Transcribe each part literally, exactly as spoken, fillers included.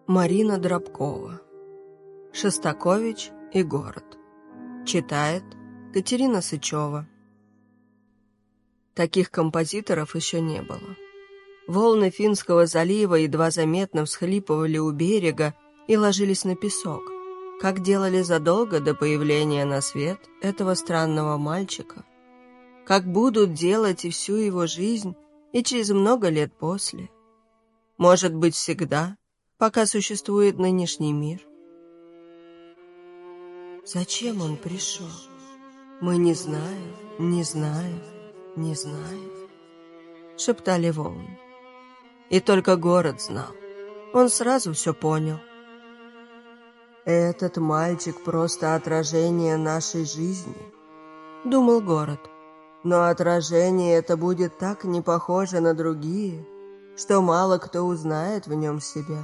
Марина Дробкова. Шостакович и город. Читает Катерина Сычева. Таких композиторов еще не было. Волны Финского залива едва заметно всхлипывали у берега и ложились на песок, как делали задолго до появления на свет этого странного мальчика, как будут делать и всю его жизнь, и через много лет после. Может быть, всегда, пока существует нынешний мир. Зачем он пришел? Мы не знаем, не знаем, не знаем, шептали волны. И только город знал. Он сразу все понял. Этот мальчик просто отражение нашей жизни, думал город. Но отражение это будет так не похоже на другие, что мало кто узнает в нем себя.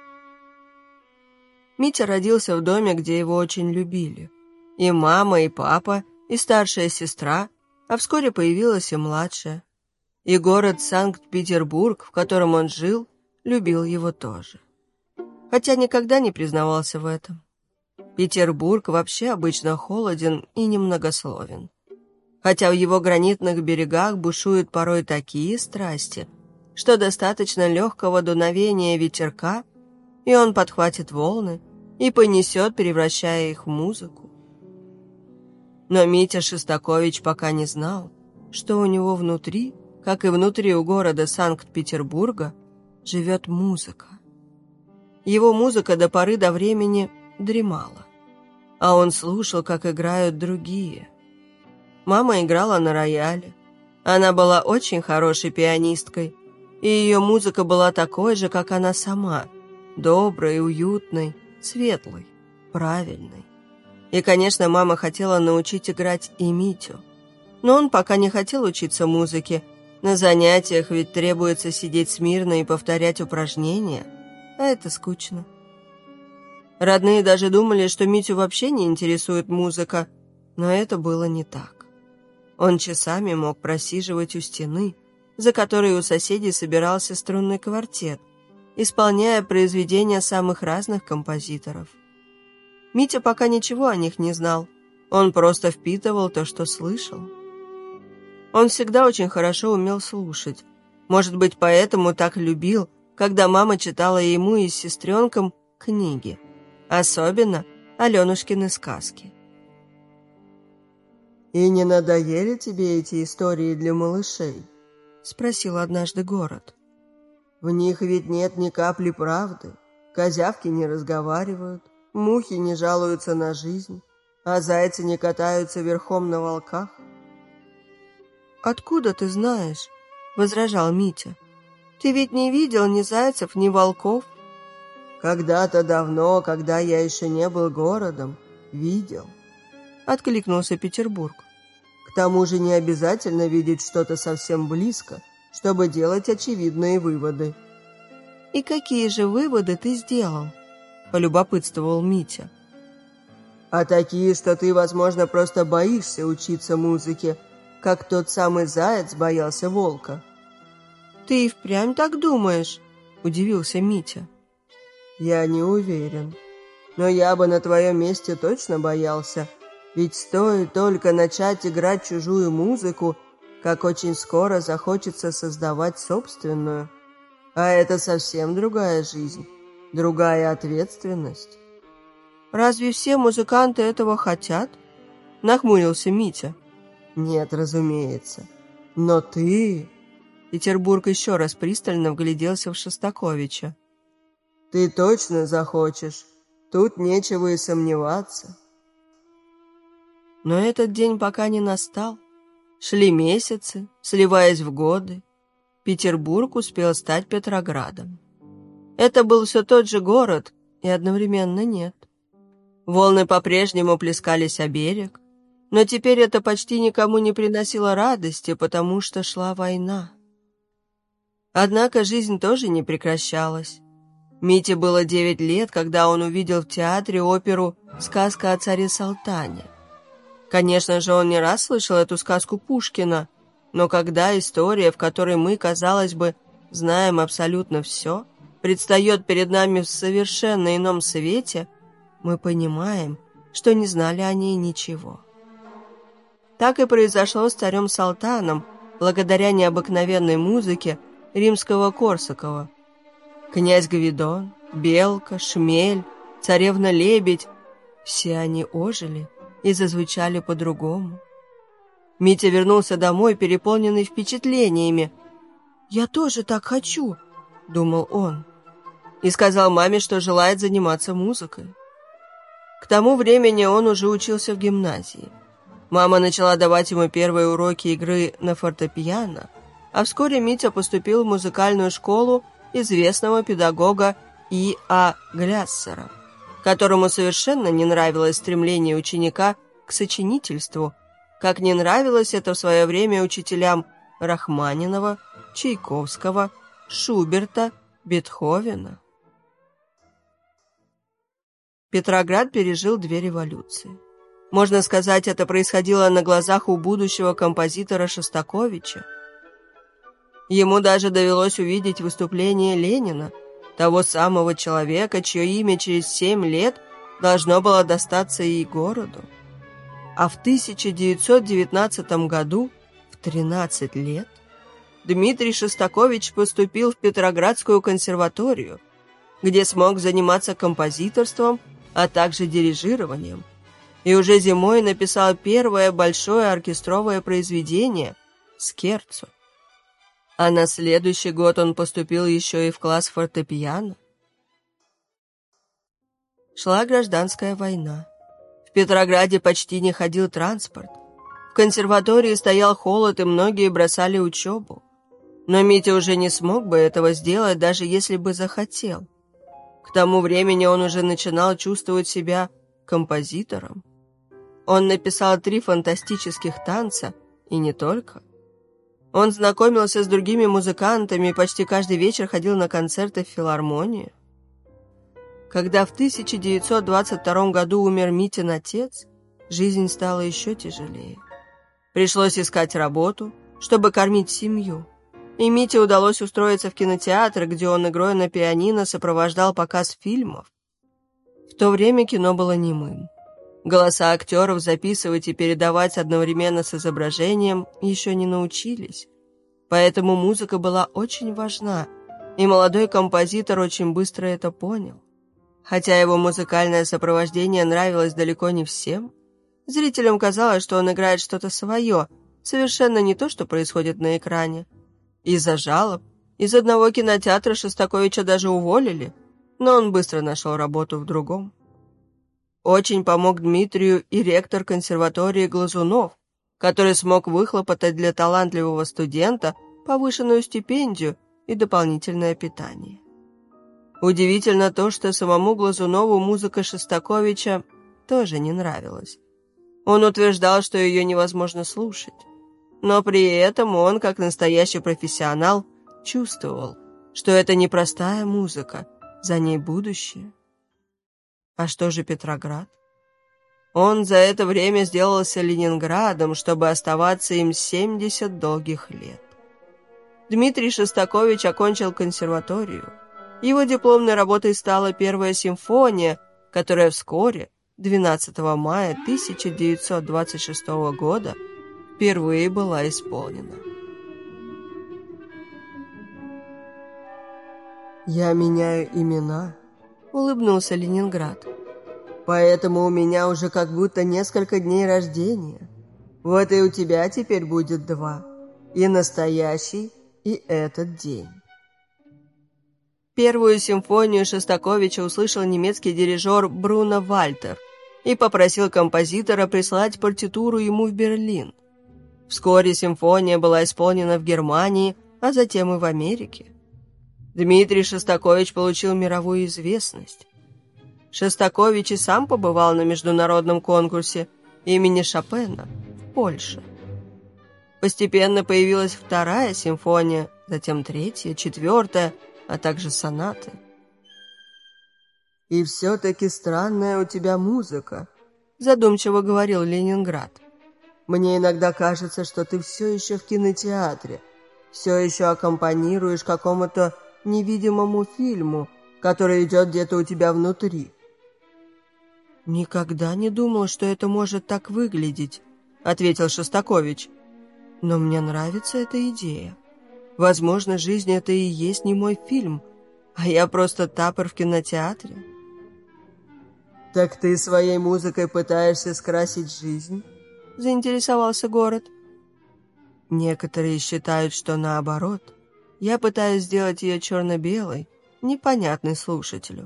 Митя родился в доме, где его очень любили. И мама, и папа, и старшая сестра, а вскоре появилась и младшая. И город Санкт-Петербург, в котором он жил, любил его тоже. Хотя никогда не признавался в этом. Петербург вообще обычно холоден и немногословен. Хотя в его гранитных берегах бушуют порой такие страсти, что достаточно легкого дуновения ветерка, и он подхватит волны и понесет, превращая их в музыку. Но Митя Шостакович пока не знал, что у него внутри, как и внутри у города Санкт-Петербурга, живет музыка. Его музыка до поры до времени дремала, а он слушал, как играют другие. Мама играла на рояле. Она была очень хорошей пианисткой, и ее музыка была такой же, как она сама, доброй, уютной, светлой, правильной. И, конечно, мама хотела научить играть и Митю. Но он пока не хотел учиться музыке. На занятиях ведь требуется сидеть смирно и повторять упражнения, а это скучно. Родные даже думали, что Митю вообще не интересует музыка, но это было не так. Он часами мог просиживать у стены, за которой у соседей собирался струнный квартет, исполняя произведения самых разных композиторов. Митя пока ничего о них не знал, он просто впитывал то, что слышал. Он всегда очень хорошо умел слушать, может быть, поэтому так любил, когда мама читала ему и с сестренком книги, особенно Аленушкины сказки. «И не надоели тебе эти истории для малышей?» — спросил однажды город. «В них ведь нет ни капли правды, козявки не разговаривают, мухи не жалуются на жизнь, а зайцы не катаются верхом на волках». «Откуда ты знаешь?» — возражал Митя. «Ты ведь не видел ни зайцев, ни волков». «Когда-то давно, когда я еще не был городом, видел», — откликнулся Петербург. «К тому же не обязательно видеть что-то совсем близко, чтобы делать очевидные выводы». «И какие же выводы ты сделал?» — полюбопытствовал Митя. «А такие, что ты, возможно, просто боишься учиться музыке, как тот самый заяц боялся волка». «Ты и впрямь так думаешь?» — удивился Митя. «Я не уверен, но я бы на твоем месте точно боялся, ведь стоит только начать играть чужую музыку, как очень скоро захочется создавать собственную. А это совсем другая жизнь, другая ответственность». «Разве все музыканты этого хотят?» — нахмурился Митя. «Нет, разумеется. Но ты...» Петербург еще раз пристально вгляделся в Шостаковича. «Ты точно захочешь. Тут нечего и сомневаться». Но этот день пока не настал. Шли месяцы, сливаясь в годы. Петербург успел стать Петроградом. Это был все тот же город, и одновременно нет. Волны по-прежнему плескались о берег, но теперь это почти никому не приносило радости, потому что шла война. Однако жизнь тоже не прекращалась. Мите было девять лет, когда он увидел в театре оперу «Сказка о царе Салтане». Конечно же, он не раз слышал эту сказку Пушкина, но когда история, в которой мы, казалось бы, знаем абсолютно все, предстает перед нами в совершенно ином свете, мы понимаем, что не знали о ней ничего. Так и произошло с царем Салтаном, благодаря необыкновенной музыке римского Корсакова. Князь Гвидон, Белка, Шмель, царевна-лебедь — все они ожили и зазвучали по-другому. Митя вернулся домой, переполненный впечатлениями. «Я тоже так хочу», — думал он, и сказал маме, что желает заниматься музыкой. К тому времени он уже учился в гимназии. Мама начала давать ему первые уроки игры на фортепиано, а вскоре Митя поступил в музыкальную школу известного педагога И А Гляссера, которому совершенно не нравилось стремление ученика к сочинительству, как не нравилось это в свое время учителям Рахманинова, Чайковского, Шуберта, Бетховена. Петроград пережил две революции. Можно сказать, это происходило на глазах у будущего композитора Шостаковича. Ему даже довелось увидеть выступление Ленина, того самого человека, чье имя через семь лет должно было достаться и городу. А в тысяча девятьсот девятнадцатом году, в тринадцать лет, Дмитрий Шостакович поступил в Петроградскую консерваторию, где смог заниматься композиторством, а также дирижированием, и уже зимой написал первое большое оркестровое произведение «Скерцо». А на следующий год он поступил еще и в класс фортепиано. Шла гражданская война. В Петрограде почти не ходил транспорт. В консерватории стоял холод, и многие бросали учебу. Но Митя уже не смог бы этого сделать, даже если бы захотел. К тому времени он уже начинал чувствовать себя композитором. Он написал три фантастических танца, и не только. Он знакомился с другими музыкантами и почти каждый вечер ходил на концерты в филармонию. Когда в тысяча девятьсот двадцать втором году умер Митин отец, жизнь стала еще тяжелее. Пришлось искать работу, чтобы кормить семью. И Мите удалось устроиться в кинотеатр, где он игрой на пианино сопровождал показ фильмов. В то время кино было немым. Голоса актеров записывать и передавать одновременно с изображением еще не научились. Поэтому музыка была очень важна, и молодой композитор очень быстро это понял. Хотя его музыкальное сопровождение нравилось далеко не всем, зрителям казалось, что он играет что-то свое, совершенно не то, что происходит на экране. Из-за жалоб из одного кинотеатра Шостаковича даже уволили, но он быстро нашел работу в другом. Очень помог Дмитрию и ректор консерватории Глазунов, который смог выхлопотать для талантливого студента повышенную стипендию и дополнительное питание. Удивительно то, что самому Глазунову музыка Шостаковича тоже не нравилась. Он утверждал, что ее невозможно слушать. Но при этом он, как настоящий профессионал, чувствовал, что это непростая музыка, за ней будущее. А что же Петроград? Он за это время сделался Ленинградом, чтобы оставаться им семьдесят долгих лет. Дмитрий Шостакович окончил консерваторию. Его дипломной работой стала первая симфония, которая вскоре, двенадцатого мая тысяча девятьсот двадцать шестого года, впервые была исполнена. «Я меняю имена», — улыбнулся Ленинград. «Поэтому у меня уже как будто несколько дней рождения. Вот и у тебя теперь будет два. И настоящий, и этот день». Первую симфонию Шостаковича услышал немецкий дирижер Бруно Вальтер и попросил композитора прислать партитуру ему в Берлин. Вскоре симфония была исполнена в Германии, а затем и в Америке. Дмитрий Шостакович получил мировую известность. Шостакович и сам побывал на международном конкурсе имени Шопена в Польше. Постепенно появилась вторая симфония, затем третья, четвертая, а также сонаты. «И все-таки странная у тебя музыка», — задумчиво говорил Ленинград. «Мне иногда кажется, что ты все еще в кинотеатре, все еще аккомпанируешь какому-то невидимому фильму, который идет где-то у тебя внутри». «Никогда не думал, что это может так выглядеть», — ответил Шостакович. «Но мне нравится эта идея. Возможно, жизнь — это и есть не мой фильм, а я просто тапор в кинотеатре». «Так ты своей музыкой пытаешься скрасить жизнь?» — заинтересовался Город. «Некоторые считают, что наоборот. Я пытаюсь сделать ее черно-белой, непонятной слушателю».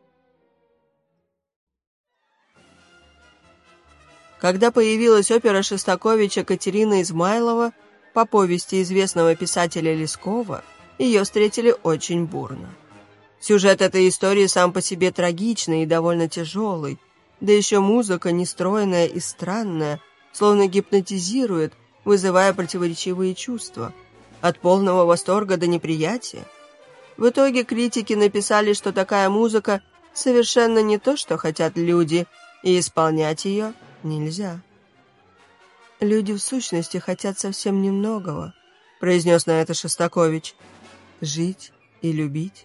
Когда появилась опера Шостаковича «Катерина Измайлова» по повести известного писателя Лескова, ее встретили очень бурно. Сюжет этой истории сам по себе трагичный и довольно тяжелый, да еще музыка нестройная и странная, словно гипнотизирует, вызывая противоречивые чувства, от полного восторга до неприятия. В итоге критики написали, что такая музыка совершенно не то, что хотят люди, и исполнять ее нельзя. «Люди в сущности хотят совсем немногого», — произнес на это Шостакович. «Жить и любить».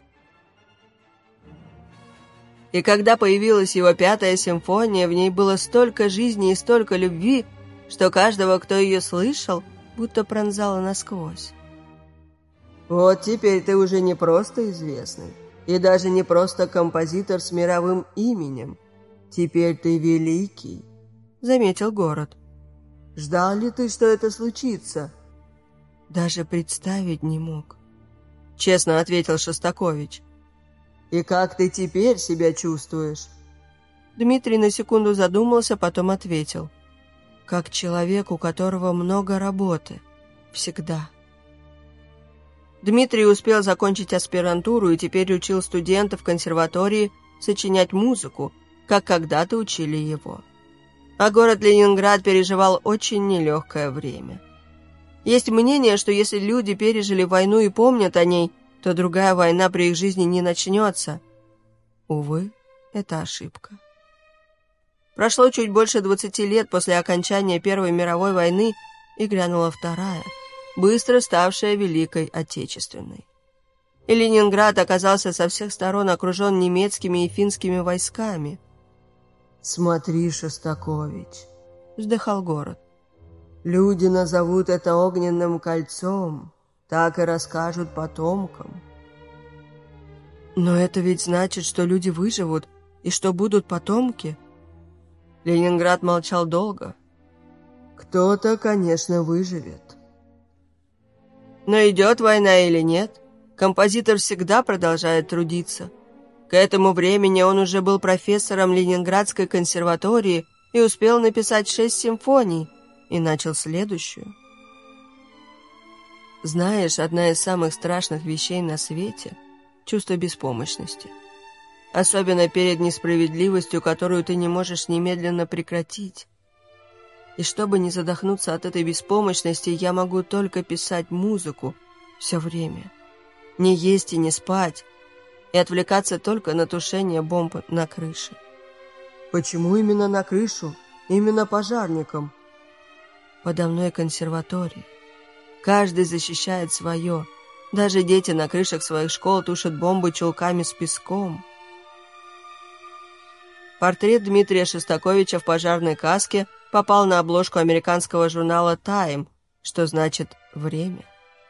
И когда появилась его пятая симфония, в ней было столько жизни и столько любви, что каждого, кто ее слышал, будто пронзало насквозь. «Вот теперь ты уже не просто известный, и даже не просто композитор с мировым именем. Теперь ты великий», — заметил Город. «Ждал ли ты, что это случится?» «Даже представить не мог», — честно ответил Шостакович. «И как ты теперь себя чувствуешь?» Дмитрий на секунду задумался, потом ответил. «Как человек, у которого много работы. Всегда». Дмитрий успел закончить аспирантуру и теперь учил студентов в консерватории сочинять музыку, как когда-то учили его. А город Ленинград переживал очень нелегкое время. Есть мнение, что если люди пережили войну и помнят о ней, то другая война при их жизни не начнется. Увы, это ошибка. Прошло чуть больше двадцати лет после окончания Первой мировой войны, и грянула Вторая, быстро ставшая Великой Отечественной. И Ленинград оказался со всех сторон окружен немецкими и финскими войсками. «Смотри, Шостакович», — вздыхал Город, — «люди назовут это огненным кольцом, так и расскажут потомкам». «Но это ведь значит, что люди выживут, и что будут потомки?» Ленинград молчал долго. «Кто-то, конечно, выживет. Но идет война или нет, композитор всегда продолжает трудиться. К этому времени он уже был профессором Ленинградской консерватории и успел написать шесть симфоний, и начал следующую. Знаешь, одна из самых страшных вещей на свете — чувство беспомощности. Особенно перед несправедливостью, которую ты не можешь немедленно прекратить. И чтобы не задохнуться от этой беспомощности, я могу только писать музыку все время. Не есть и не спать, и отвлекаться только на тушение бомб на крыше. Почему именно на крышу? Именно пожарникам? Подо мной консерватория. Каждый защищает свое. Даже дети на крышах своих школ тушат бомбы чулками с песком. Портрет Дмитрия Шостаковича в пожарной каске попал на обложку американского журнала «Тайм», что значит «время».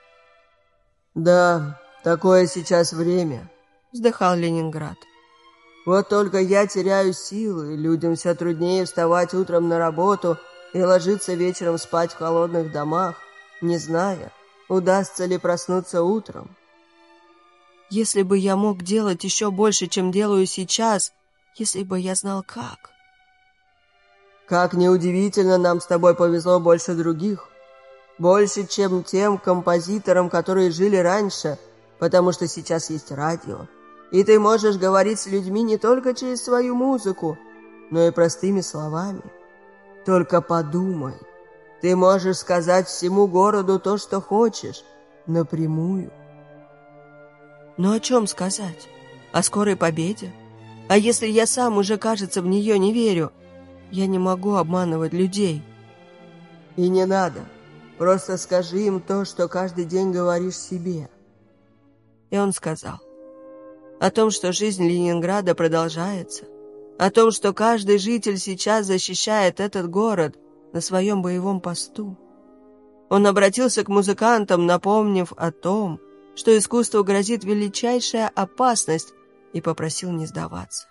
«Да, такое сейчас время», — вздыхал Ленинград. «Вот только я теряю силы, людям все труднее вставать утром на работу и ложиться вечером спать в холодных домах, не зная, удастся ли проснуться утром. Если бы я мог делать еще больше, чем делаю сейчас, если бы я знал как». «Как неудивительно, нам с тобой повезло больше других. Больше, чем тем композиторам, которые жили раньше, потому что сейчас есть радио, и ты можешь говорить с людьми не только через свою музыку, но и простыми словами. Только подумай, ты можешь сказать всему городу то, что хочешь, напрямую». «Но о чем сказать? О скорой победе? А если я сам уже, кажется, в нее не верю? Я не могу обманывать людей». «И не надо. Просто скажи им то, что каждый день говоришь себе». и он сказал о том, что жизнь Ленинграда продолжается, о том, что каждый житель сейчас защищает этот город на своем боевом посту. Он обратился к музыкантам, напомнив о том, что искусству грозит величайшая опасность, и попросил не сдаваться.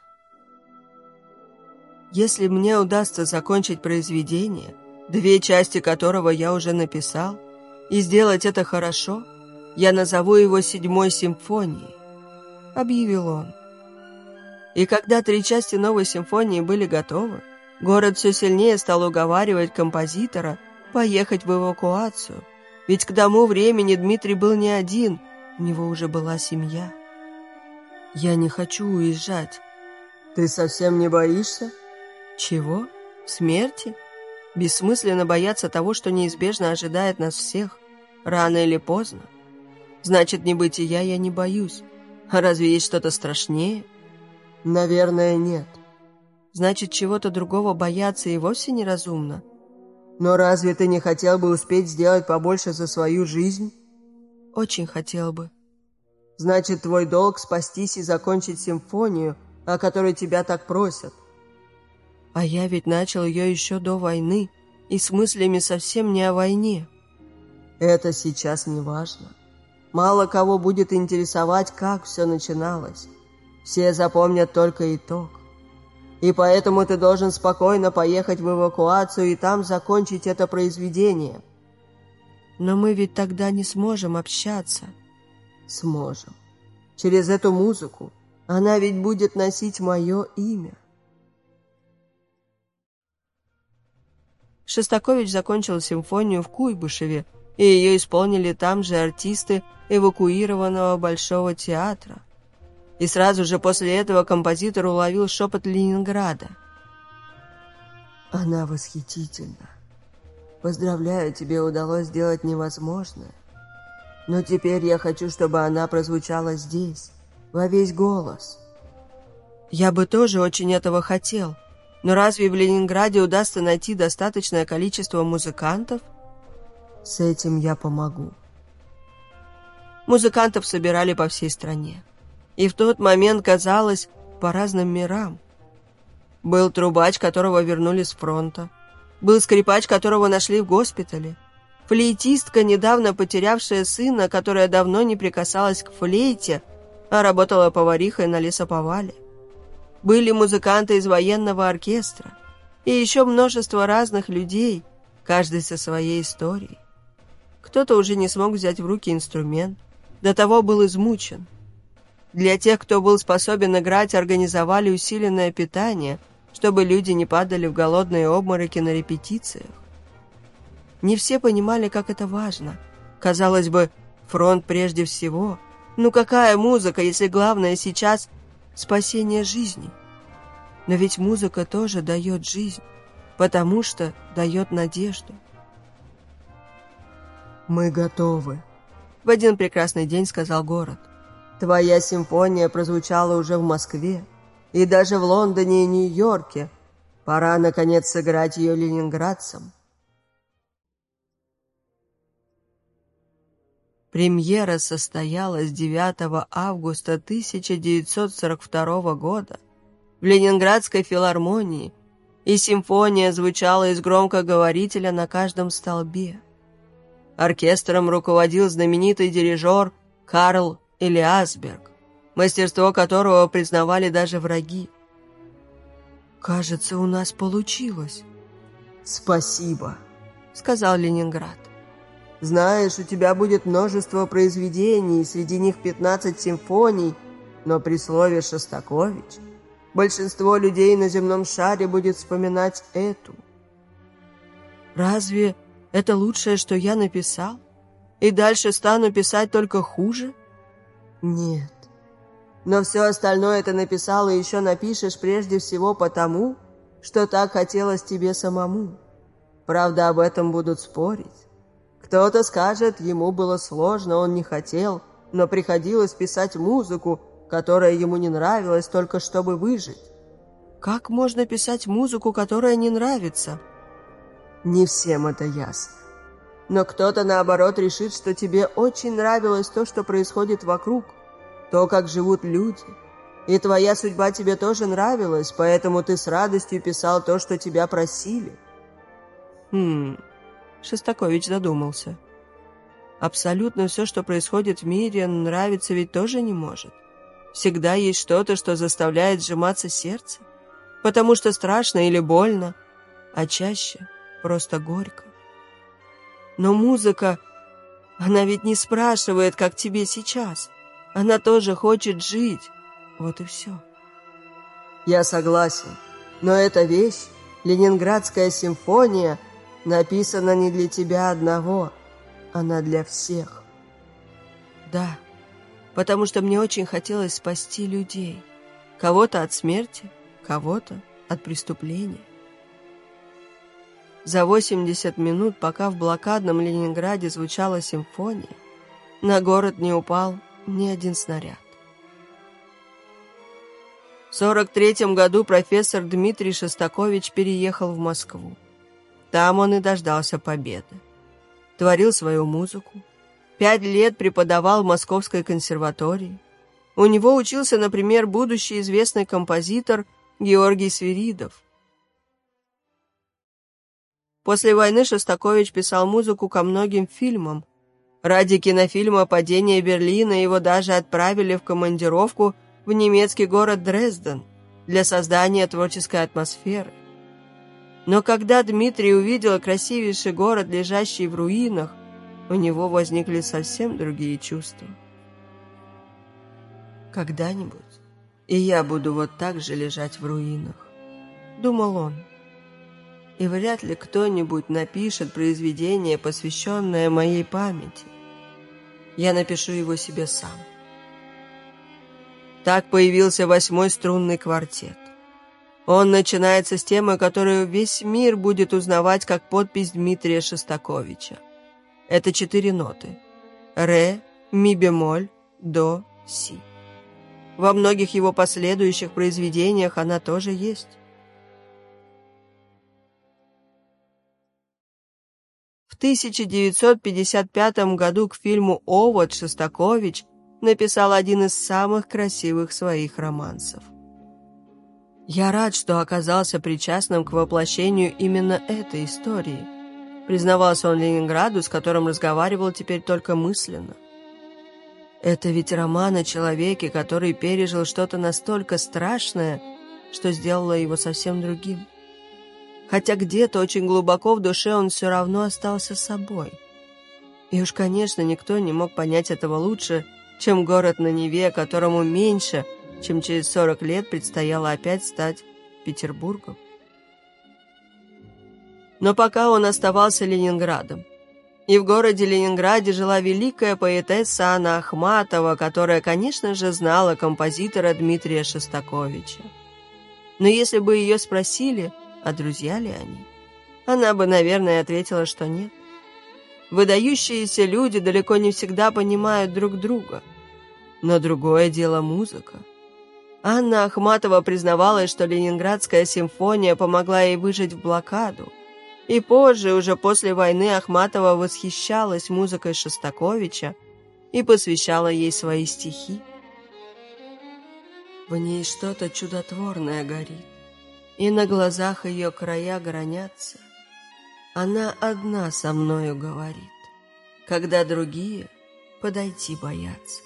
Если мне удастся закончить произведение, две части которого я уже написал, и сделать это хорошо, я назову его «Седьмой симфонией», — объявил он. И когда три части новой симфонии были готовы, город все сильнее стал уговаривать композитора поехать в эвакуацию, ведь к тому времени Дмитрий был не один, у него уже была семья. «Я не хочу уезжать». «Ты совсем не боишься?» «Чего? Смерти? Бессмысленно бояться того, что неизбежно ожидает нас всех, рано или поздно. Значит, небытия я не боюсь. А разве есть что-то страшнее?» «Наверное, нет». «Значит, чего-то другого бояться и вовсе неразумно?» «Но разве ты не хотел бы успеть сделать побольше за свою жизнь?» «Очень хотел бы». «Значит, твой долг спастись и закончить симфонию, о которой тебя так просят». «А я ведь начал ее еще до войны, и с мыслями совсем не о войне». «Это сейчас не важно. Мало кого будет интересовать, как все начиналось. Все запомнят только итог. И поэтому ты должен спокойно поехать в эвакуацию и там закончить это произведение». «Но мы ведь тогда не сможем общаться». «Сможем. Через эту музыку. Она ведь будет носить мое имя». Шостакович закончил симфонию в Куйбышеве, и ее исполнили там же артисты эвакуированного Большого театра. И сразу же после этого композитор уловил шепот Ленинграда. «Она восхитительна. Поздравляю, тебе удалось сделать невозможное. Но теперь я хочу, чтобы она прозвучала здесь, во весь голос». «Я бы тоже очень этого хотел. Но разве в Ленинграде удастся найти достаточное количество музыкантов?» «С этим я помогу». Музыкантов собирали по всей стране. И в тот момент казалось по разным мирам. Был трубач, которого вернули с фронта. Был скрипач, которого нашли в госпитале. Флейтистка, недавно потерявшая сына, которая давно не прикасалась к флейте, а работала поварихой на лесоповале. Были музыканты из военного оркестра. И еще множество разных людей, каждый со своей историей. Кто-то уже не смог взять в руки инструмент, до того был измучен. Для тех, кто был способен играть, организовали усиленное питание, чтобы люди не падали в голодные обмороки на репетициях. Не все понимали, как это важно. Казалось бы, фронт прежде всего. Ну какая музыка, если главное сейчас спасение жизни? Но ведь музыка тоже дает жизнь, потому что дает надежду. «Мы готовы», — в один прекрасный день сказал город. «Твоя симфония прозвучала уже в Москве, и даже в Лондоне и Нью-Йорке. Пора, наконец, сыграть ее ленинградцам». Премьера состоялась девятого августа тысяча девятьсот сорок второго года в Ленинградской филармонии, и симфония звучала из громкоговорителя на каждом столбе. Оркестром руководил знаменитый дирижер Карл Элиасберг, мастерство которого признавали даже враги. «Кажется, у нас получилось». «Спасибо», — сказал Ленинград. «Знаешь, у тебя будет множество произведений, среди них пятнадцать симфоний, но при слове «Шостакович» большинство людей на земном шаре будет вспоминать эту». «Разве это лучшее, что я написал? И дальше стану писать только хуже?» «Нет. Но все остальное ты написал и еще напишешь прежде всего потому, что так хотелось тебе самому. Правда, об этом будут спорить. Кто-то скажет, ему было сложно, он не хотел, но приходилось писать музыку, которая ему не нравилась, только чтобы выжить». «Как можно писать музыку, которая не нравится?» «Не всем это ясно. Но кто-то, наоборот, решит, что тебе очень нравилось то, что происходит вокруг, то, как живут люди. И твоя судьба тебе тоже нравилась, поэтому ты с радостью писал то, что тебя просили». Хм, Шостакович задумался. Абсолютно все, что происходит в мире, нравиться ведь тоже не может. Всегда есть что-то, что заставляет сжиматься сердце, потому что страшно или больно, а чаще просто горько. Но музыка, она ведь не спрашивает, как тебе сейчас. Она тоже хочет жить. Вот и все. Я согласен, но эта вещь, Ленинградская симфония, написана не для тебя одного, она для всех. Да, потому что мне очень хотелось спасти людей. Кого-то от смерти, кого-то от преступления. За восемьдесят минут, пока в блокадном Ленинграде звучала симфония, на город не упал ни один снаряд. В сорок третьем году профессор Дмитрий Шостакович переехал в Москву. Там он и дождался победы. Творил свою музыку. Пять лет преподавал в Московской консерватории. У него учился, например, будущий известный композитор Георгий Свиридов. После войны Шостакович писал музыку ко многим фильмам. Ради кинофильма «Падение Берлина» его даже отправили в командировку в немецкий город Дрезден для создания творческой атмосферы. Но когда Дмитрий увидел красивейший город, лежащий в руинах, у него возникли совсем другие чувства. «Когда-нибудь и я буду вот так же лежать в руинах», — думал он. «И вряд ли кто-нибудь напишет произведение, посвященное моей памяти. Я напишу его себе сам». Так появился восьмой струнный квартет. Он начинается с темы, которую весь мир будет узнавать как подпись Дмитрия Шостаковича. Это четыре ноты: ре, ми бемоль, до, си. Во многих его последующих произведениях она тоже есть. В тысяча девятьсот пятьдесят пятом году к фильму «Овод» Шостакович написал один из самых красивых своих романсов. «Я рад, что оказался причастным к воплощению именно этой истории», признавался он Ленинграду, с которым разговаривал теперь только мысленно. «Это ведь роман о человеке, который пережил что-то настолько страшное, что сделало его совсем другим. Хотя где-то очень глубоко в душе он все равно остался собой. И уж, конечно, никто не мог понять этого лучше, чем город на Неве, которому меньше, чем через сорок лет предстояло опять стать Петербургом». Но пока он оставался Ленинградом. И в городе Ленинграде жила великая поэтесса Анна Ахматова, которая, конечно же, знала композитора Дмитрия Шостаковича. Но если бы ее спросили, а друзья ли они, она бы, наверное, ответила, что нет. Выдающиеся люди далеко не всегда понимают друг друга. Но другое дело музыка. Анна Ахматова признавалась, что Ленинградская симфония помогла ей выжить в блокаду. И позже, уже после войны, Ахматова восхищалась музыкой Шостаковича и посвящала ей свои стихи. В ней что-то чудотворное горит, и на глазах ее края гранятся. Она одна со мною говорит, когда другие подойти боятся.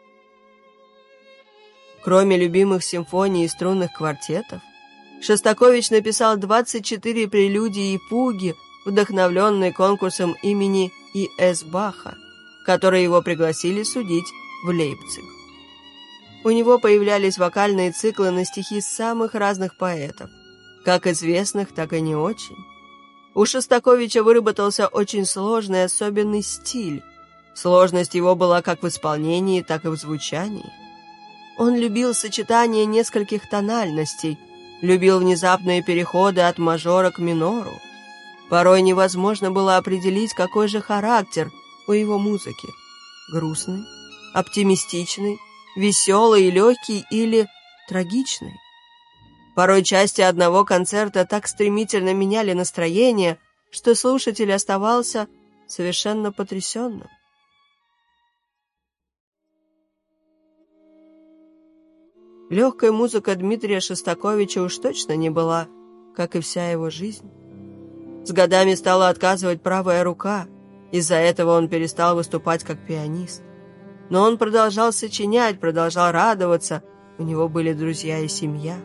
Кроме любимых симфоний и струнных квартетов, Шостакович написал двадцать четыре прелюдии и фуги, вдохновленные конкурсом имени И С Баха, которые его пригласили судить в Лейпциг. У него появлялись вокальные циклы на стихи самых разных поэтов, как известных, так и не очень. У Шостаковича выработался очень сложный и особенный стиль. Сложность его была как в исполнении, так и в звучании. Он любил сочетание нескольких тональностей, любил внезапные переходы от мажора к минору. Порой невозможно было определить, какой же характер у его музыки. Грустный, оптимистичный, веселый и легкий или трагичный. Порой части одного концерта так стремительно меняли настроение, что слушатель оставался совершенно потрясенным. Легкая музыка Дмитрия Шостаковича уж точно не была, как и вся его жизнь. С годами стала отказывать правая рука, из-за этого он перестал выступать как пианист. Но он продолжал сочинять, продолжал радоваться, у него были друзья и семья.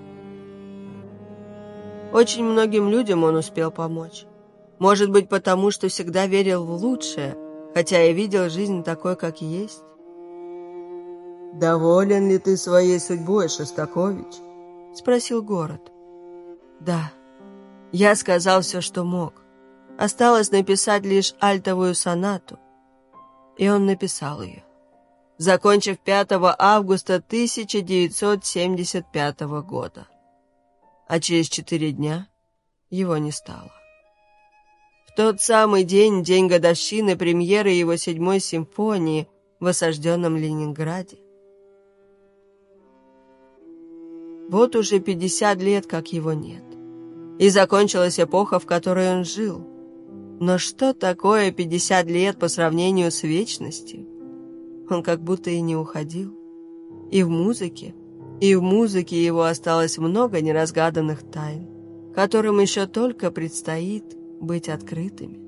Очень многим людям он успел помочь. Может быть, потому что всегда верил в лучшее, хотя и видел жизнь такой, как есть. «Доволен ли ты своей судьбой, Шостакович?» — спросил Город. «Да, я сказал все, что мог. Осталось написать лишь альтовую сонату». И он написал ее, закончив пятого августа тысяча девятьсот семьдесят пятого года. А через четыре дня его не стало. В тот самый день, день годовщины премьеры его седьмой симфонии в осажденном Ленинграде. Вот уже пятьдесят лет, как его нет. И закончилась эпоха, в которой он жил. Но что такое пятьдесят лет по сравнению с вечностью? Он как будто и не уходил. И в музыке, и в музыке его осталось много неразгаданных тайн, которым еще только предстоит быть открытыми.